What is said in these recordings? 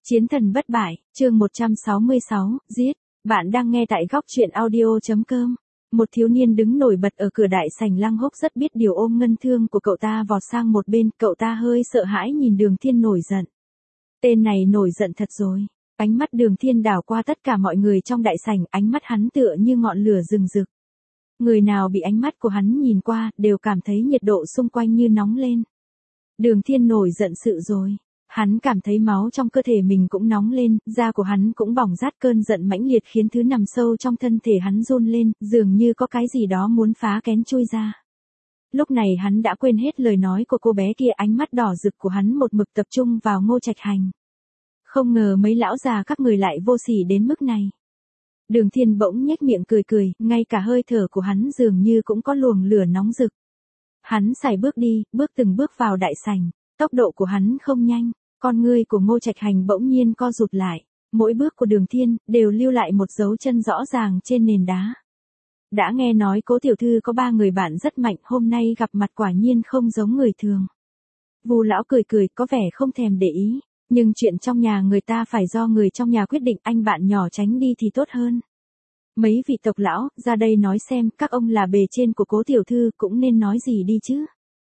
Chiến thần bất bại, chương 166, giết. Bạn đang nghe tại góc truyện audio.com. Một thiếu niên đứng nổi bật ở cửa đại sảnh Lăng Húc rất biết điều ôm ngân thương của cậu ta vọt sang một bên, cậu ta hơi sợ hãi nhìn Đường Thiên nổi giận. Tên này nổi giận thật rồi. Ánh mắt Đường Thiên đảo qua tất cả mọi người trong đại sảnh, ánh mắt hắn tựa như ngọn lửa rừng rực. Người nào bị ánh mắt của hắn nhìn qua, đều cảm thấy nhiệt độ xung quanh như nóng lên. Đường Thiên nổi giận sự rồi. Hắn cảm thấy máu trong cơ thể mình cũng nóng lên, da của hắn cũng bỏng rát, cơn giận mãnh liệt khiến thứ nằm sâu trong thân thể hắn run lên, dường như có cái gì đó muốn phá kén chui ra. Lúc này hắn đã quên hết lời nói của cô bé kia, ánh mắt đỏ rực của hắn một mực tập trung vào Ngô Trạch Hành. Không ngờ mấy lão già các người lại vô sỉ đến mức này. Đường Thiên bỗng nhếch miệng cười cười, ngay cả hơi thở của hắn dường như cũng có luồng lửa nóng rực. Hắn sải bước đi, bước từng bước vào đại sảnh, tốc độ của hắn không nhanh. Con ngươi của Ngô Trạch Hành bỗng nhiên co rụt lại, mỗi bước của Đường Thiên đều lưu lại một dấu chân rõ ràng trên nền đá. Đã nghe nói Cố tiểu thư có 3 người bạn rất mạnh, hôm nay gặp mặt quả nhiên không giống người thường. Vu lão cười cười, có vẻ không thèm để ý, nhưng chuyện trong nhà người ta phải do người trong nhà quyết định, anh bạn nhỏ tránh đi thì tốt hơn. Mấy vị tộc lão, ra đây nói xem, các ông là bề trên của Cố tiểu thư cũng nên nói gì đi chứ.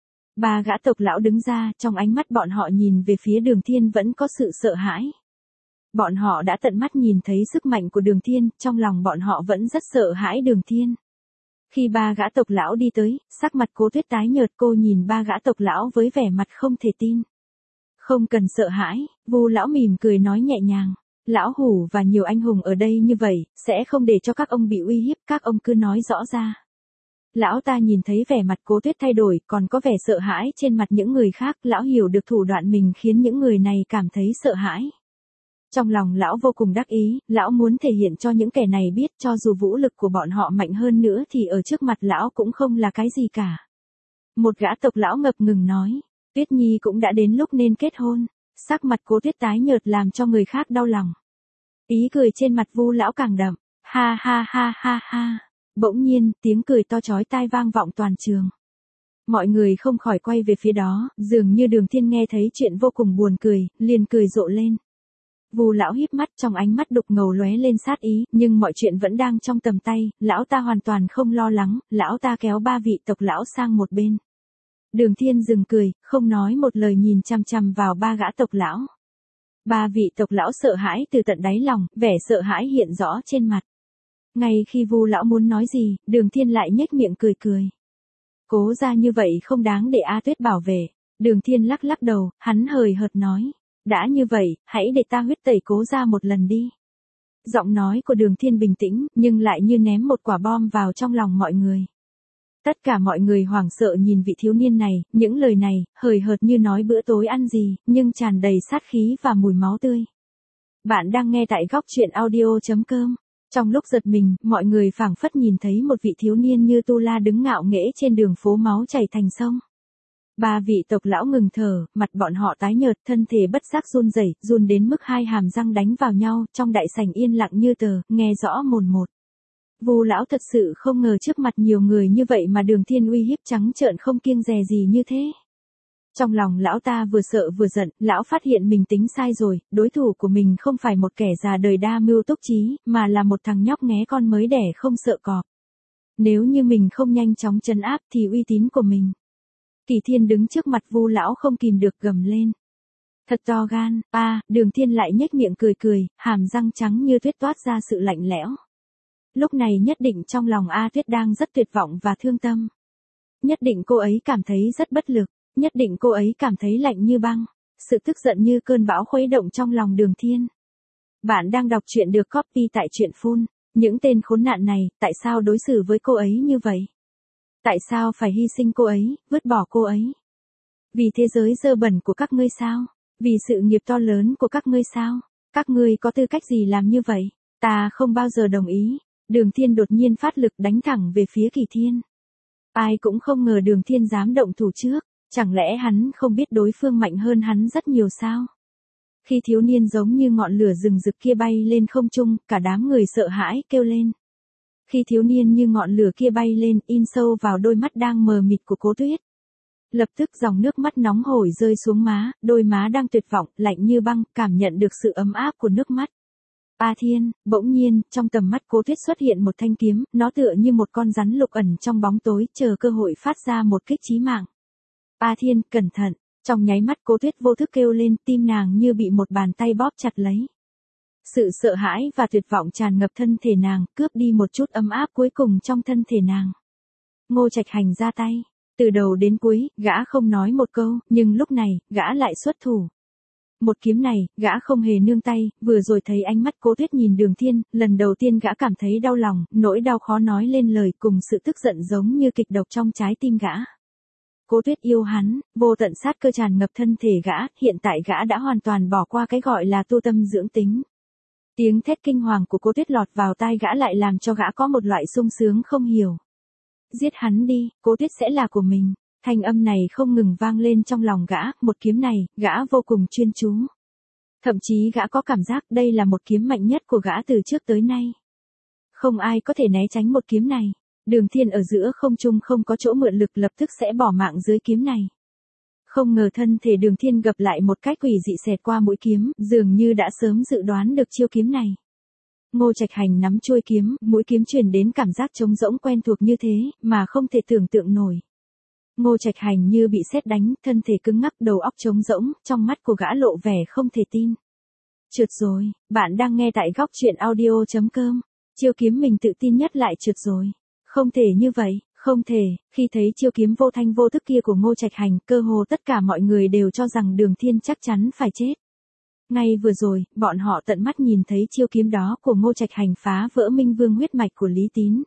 3 gã tộc lão đứng ra, trong ánh mắt bọn họ nhìn về phía Đường Thiên vẫn có sự sợ hãi. Bọn họ đã tận mắt nhìn thấy sức mạnh của Đường Thiên, trong lòng bọn họ vẫn rất sợ hãi Đường Thiên. Khi 3 gã tộc lão đi tới, sắc mặt Cố Tuyết tái nhợt, cô nhìn 3 gã tộc lão với vẻ mặt không thể tin. Không cần sợ hãi, Vu lão mỉm cười nói nhẹ nhàng. Lão Hủ và nhiều anh hùng ở đây như vậy, sẽ không để cho các ông bị uy hiếp, các ông cứ nói rõ ra. Lão ta nhìn thấy vẻ mặt Cố Tuyết thay đổi, còn có vẻ sợ hãi trên mặt những người khác, lão hiểu được thủ đoạn mình khiến những người này cảm thấy sợ hãi. Trong lòng lão vô cùng đắc ý, lão muốn thể hiện cho những kẻ này biết cho dù vũ lực của bọn họ mạnh hơn nữa thì ở trước mặt lão cũng không là cái gì cả. Một gã tộc lão ngập ngừng nói, Tuyết Nhi cũng đã đến lúc nên kết hôn. Sắc mặt Cố Tuyết tái nhợt làm cho người khác đau lòng. Ý cười trên mặt Vu lão càng đậm, ha ha ha ha ha. Bỗng nhiên, tiếng cười to chói tai vang vọng toàn trường. Mọi người không khỏi quay về phía đó, dường như Đường Thiên nghe thấy chuyện vô cùng buồn cười, liền cười rộ lên. Vu lão híp mắt, trong ánh mắt đục ngầu lóe lên sát ý, nhưng mọi chuyện vẫn đang trong tầm tay, lão ta hoàn toàn không lo lắng, lão ta kéo 3 vị tộc lão sang một bên. Đường Thiên dừng cười, không nói một lời nhìn chằm chằm vào 3 gã tộc lão. 3 vị tộc lão sợ hãi từ tận đáy lòng, vẻ sợ hãi hiện rõ trên mặt. Ngay khi Vu lão muốn nói gì, Đường Thiên lại nhếch miệng cười cười. Cố ra như vậy không đáng để A Tuyết bảo vệ. Đường Thiên lắc lắc đầu, hắn hời hợt nói. Đã như vậy, hãy để ta huyết tẩy Cố ra một lần đi. Giọng nói của Đường Thiên bình tĩnh, nhưng lại như ném một quả bom vào trong lòng mọi người. Tất cả mọi người hoảng sợ nhìn vị thiếu niên này, những lời này, hời hợt như nói bữa tối ăn gì, nhưng tràn đầy sát khí và mùi máu tươi. Bạn đang nghe tại góc truyện audio.com. Trong lúc giật mình, mọi người phảng phất nhìn thấy một vị thiếu niên như Tu La đứng ngạo nghễ trên đường phố, máu chảy thành sông. 3 vị tộc lão ngừng thở, mặt bọn họ tái nhợt, thân thể bất giác run rẩy, run đến mức 2 hàm răng đánh vào nhau, trong đại sảnh yên lặng như tờ, nghe rõ mồn một. Vu lão thật sự không ngờ trước mặt nhiều người như vậy mà Đường Thiên uy hiếp trắng trợn không kiêng dè gì như thế. Trong lòng lão ta vừa sợ vừa giận, lão phát hiện mình tính sai rồi, đối thủ của mình không phải một kẻ già đời đa mưu túc trí, mà là một thằng nhóc nghé con mới đẻ không sợ cọp. Nếu như mình không nhanh chóng trấn áp thì uy tín của mình. Kỳ Thiên đứng trước mặt Vu lão không kìm được gầm lên. Thật to gan, Đường Thiên lại nhếch miệng cười cười, hàm răng trắng như tuyết toát ra sự lạnh lẽo. Lúc này nhất định trong lòng A Tuyết đang rất tuyệt vọng và thương tâm. Nhất định cô ấy cảm thấy rất bất lực. Nhất định cô ấy cảm thấy lạnh như băng, sự tức giận như cơn bão khuấy động trong lòng Đường Thiên. Bạn đang đọc truyện được copy tại truyện Full. Những tên khốn nạn này, tại sao đối xử với cô ấy như vậy? Tại sao phải hy sinh cô ấy, vứt bỏ cô ấy? Vì thế giới dơ bẩn của các ngươi sao? Vì sự nghiệp to lớn của các ngươi sao? Các ngươi có tư cách gì làm như vậy? Ta không bao giờ đồng ý. Đường Thiên đột nhiên phát lực đánh thẳng về phía Kỳ Thiên. Ai cũng không ngờ Đường Thiên dám động thủ trước. Chẳng lẽ hắn không biết đối phương mạnh hơn hắn rất nhiều sao? Khi thiếu niên giống như ngọn lửa rừng rực kia bay lên không trung, cả đám người sợ hãi kêu lên. Khi thiếu niên như ngọn lửa kia bay lên, in sâu vào đôi mắt đang mờ mịt của Cố Tuyết. Lập tức dòng nước mắt nóng hổi rơi xuống má, đôi má đang tuyệt vọng, lạnh như băng, cảm nhận được sự ấm áp của nước mắt. A Thiên, bỗng nhiên, trong tầm mắt Cố Tuyết xuất hiện một thanh kiếm, nó tựa như một con rắn lục ẩn trong bóng tối, chờ cơ hội phát ra một kích chí mạng. A Thiên, cẩn thận, trong nháy mắt Cố Tuyết vô thức kêu lên, tim nàng như bị một bàn tay bóp chặt lấy. Sự sợ hãi và tuyệt vọng tràn ngập thân thể nàng, cướp đi một chút ấm áp cuối cùng trong thân thể nàng. Ngô Trạch Hành ra tay, từ đầu đến cuối, gã không nói một câu, nhưng lúc này, gã lại xuất thủ. Một kiếm này, gã không hề nương tay, vừa rồi thấy ánh mắt Cố Tuyết nhìn Đường Thiên, lần đầu tiên gã cảm thấy đau lòng, nỗi đau khó nói lên lời cùng sự tức giận giống như kịch độc trong trái tim gã. Cố Tuyết yêu hắn, vô tận sát cơ tràn ngập thân thể gã, hiện tại gã đã hoàn toàn bỏ qua cái gọi là tu tâm dưỡng tính. Tiếng thét kinh hoàng của Cố Tuyết lọt vào tai gã lại làm cho gã có một loại sung sướng không hiểu. Giết hắn đi, Cố Tuyết sẽ là của mình. Thanh âm này không ngừng vang lên trong lòng gã, một kiếm này, gã vô cùng chuyên chú. Thậm chí gã có cảm giác đây là một kiếm mạnh nhất của gã từ trước tới nay. Không ai có thể né tránh một kiếm này. Đường Thiên ở giữa không trung không có chỗ mượn lực lập tức sẽ bỏ mạng dưới kiếm này. Không ngờ thân thể Đường Thiên gặp lại một cách quỷ dị xẹt qua mũi kiếm, dường như đã sớm dự đoán được chiêu kiếm này. Ngô Trạch Hành nắm chuôi kiếm, mũi kiếm truyền đến cảm giác trống rỗng quen thuộc như thế, mà không thể tưởng tượng nổi. Ngô Trạch Hành như bị sét đánh, thân thể cứng ngắc, đầu óc trống rỗng, trong mắt của gã lộ vẻ không thể tin. Trượt rồi, bạn đang nghe tại góc truyện audio.com. Chiêu kiếm mình tự tin nhất lại trượt rồi. Không thể như vậy, không thể, khi thấy chiêu kiếm vô thanh vô tức kia của Ngô Trạch Hành, cơ hồ tất cả mọi người đều cho rằng Đường Thiên chắc chắn phải chết. Ngay vừa rồi, bọn họ tận mắt nhìn thấy chiêu kiếm đó của Ngô Trạch Hành phá vỡ Minh Vương huyết mạch của Lý Tín.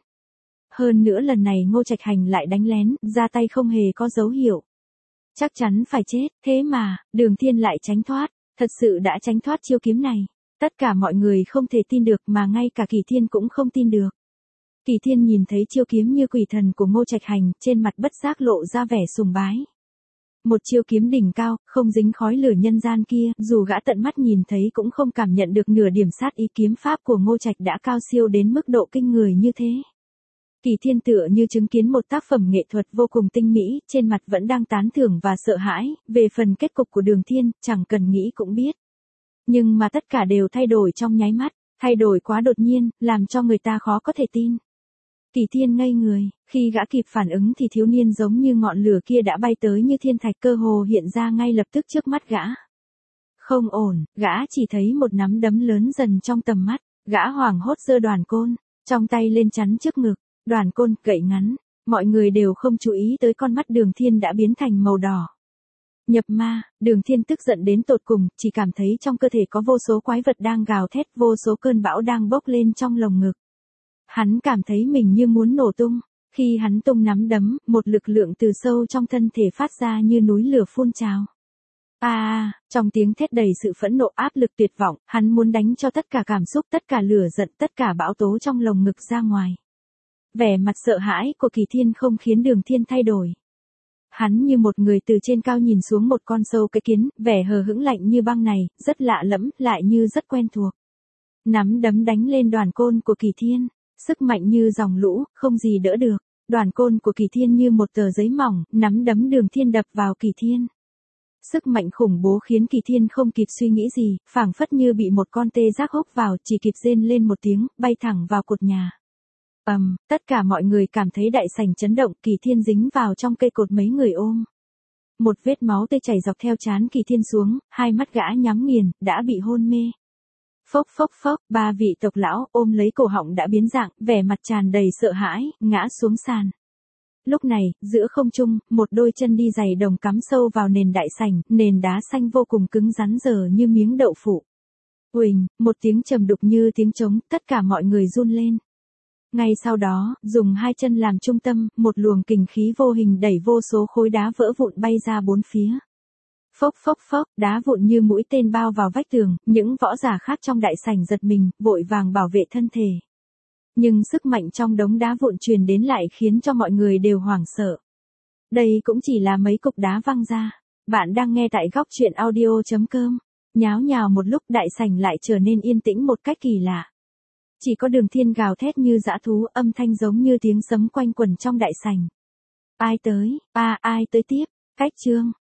Hơn nữa lần này Ngô Trạch Hành lại đánh lén, ra tay không hề có dấu hiệu. Chắc chắn phải chết, thế mà, Đường Thiên lại tránh thoát, thật sự đã tránh thoát chiêu kiếm này. Tất cả mọi người không thể tin được mà ngay cả Kỳ Thiên cũng không tin được. Kỳ Thiên nhìn thấy chiêu kiếm như quỷ thần của Ngô Trạch Hành, trên mặt bất giác lộ ra vẻ sùng bái. Một chiêu kiếm đỉnh cao, không dính khói lửa nhân gian kia, dù gã tận mắt nhìn thấy cũng không cảm nhận được nửa điểm sát ý, kiếm pháp của Ngô Trạch đã cao siêu đến mức độ kinh người như thế. Kỳ Thiên tựa như chứng kiến một tác phẩm nghệ thuật vô cùng tinh mỹ, trên mặt vẫn đang tán thưởng và sợ hãi, về phần kết cục của Đường Thiên, chẳng cần nghĩ cũng biết. Nhưng mà tất cả đều thay đổi trong nháy mắt, thay đổi quá đột nhiên, làm cho người ta khó có thể tin. Kỳ Thiên ngây người, khi gã kịp phản ứng thì thiếu niên giống như ngọn lửa kia đã bay tới như thiên thạch, cơ hồ hiện ra ngay lập tức trước mắt gã. Không ổn, gã chỉ thấy một nắm đấm lớn dần trong tầm mắt, gã hoảng hốt giơ đoàn côn, trong tay lên chắn trước ngực, đoàn côn, gậy ngắn, mọi người đều không chú ý tới con mắt Đường Thiên đã biến thành màu đỏ. Nhập ma, Đường Thiên tức giận đến tột cùng, chỉ cảm thấy trong cơ thể có vô số quái vật đang gào thét, vô số cơn bão đang bốc lên trong lồng ngực. Hắn cảm thấy mình như muốn nổ tung, khi hắn tung nắm đấm, một lực lượng từ sâu trong thân thể phát ra như núi lửa phun trào. Trong tiếng thét đầy sự phẫn nộ, áp lực, tuyệt vọng, hắn muốn đánh cho tất cả cảm xúc, tất cả lửa giận, tất cả bão tố trong lồng ngực ra ngoài. Vẻ mặt sợ hãi của Kỳ Thiên không khiến Đường Thiên thay đổi. Hắn như một người từ trên cao nhìn xuống một con sâu cái kiến, vẻ hờ hững lạnh như băng này, rất lạ lẫm, lại như rất quen thuộc. Nắm đấm đánh lên đoàn côn của Kỳ Thiên, sức mạnh như dòng lũ, không gì đỡ được. Đoàn côn của Kỳ Thiên như một tờ giấy mỏng, nắm đấm Đường Thiên đập vào Kỳ Thiên. Sức mạnh khủng bố khiến Kỳ Thiên không kịp suy nghĩ gì, phảng phất như bị một con tê giác húc vào, chỉ kịp rên lên một tiếng, bay thẳng vào cột nhà. Tất cả mọi người cảm thấy đại sảnh chấn động, Kỳ Thiên dính vào trong cây cột, mấy người ôm. Một vết máu tươi chảy dọc theo trán Kỳ Thiên xuống, hai mắt gã nhắm nghiền, đã bị hôn mê. Phốc phốc phốc, ba vị tộc lão ôm lấy cổ họng đã biến dạng, vẻ mặt tràn đầy sợ hãi, ngã xuống sàn. Lúc này, giữa không trung, một đôi chân đi giày đồng cắm sâu vào nền đại sảnh, nền đá xanh vô cùng cứng rắn dở như miếng đậu phụ. Uỳnh, một tiếng trầm đục như tiếng trống, tất cả mọi người run lên. Ngay sau đó, dùng hai chân làm trung tâm, một luồng kình khí vô hình đẩy vô số khối đá vỡ vụn bay ra bốn phía. Phốc phốc phốc, đá vụn như mũi tên bao vào vách tường, những võ giả khác trong đại sảnh giật mình, vội vàng bảo vệ thân thể. Nhưng sức mạnh trong đống đá vụn truyền đến lại khiến cho mọi người đều hoảng sợ. Đây cũng chỉ là mấy cục đá văng ra. Bạn đang nghe tại góc truyện audio.com. Nháo nhào một lúc, đại sảnh lại trở nên yên tĩnh một cách kỳ lạ. Chỉ có Đường Thiên gào thét như dã thú, âm thanh giống như tiếng sấm quanh quẩn trong đại sảnh. Ai tới, ai tới tiếp, Cách chương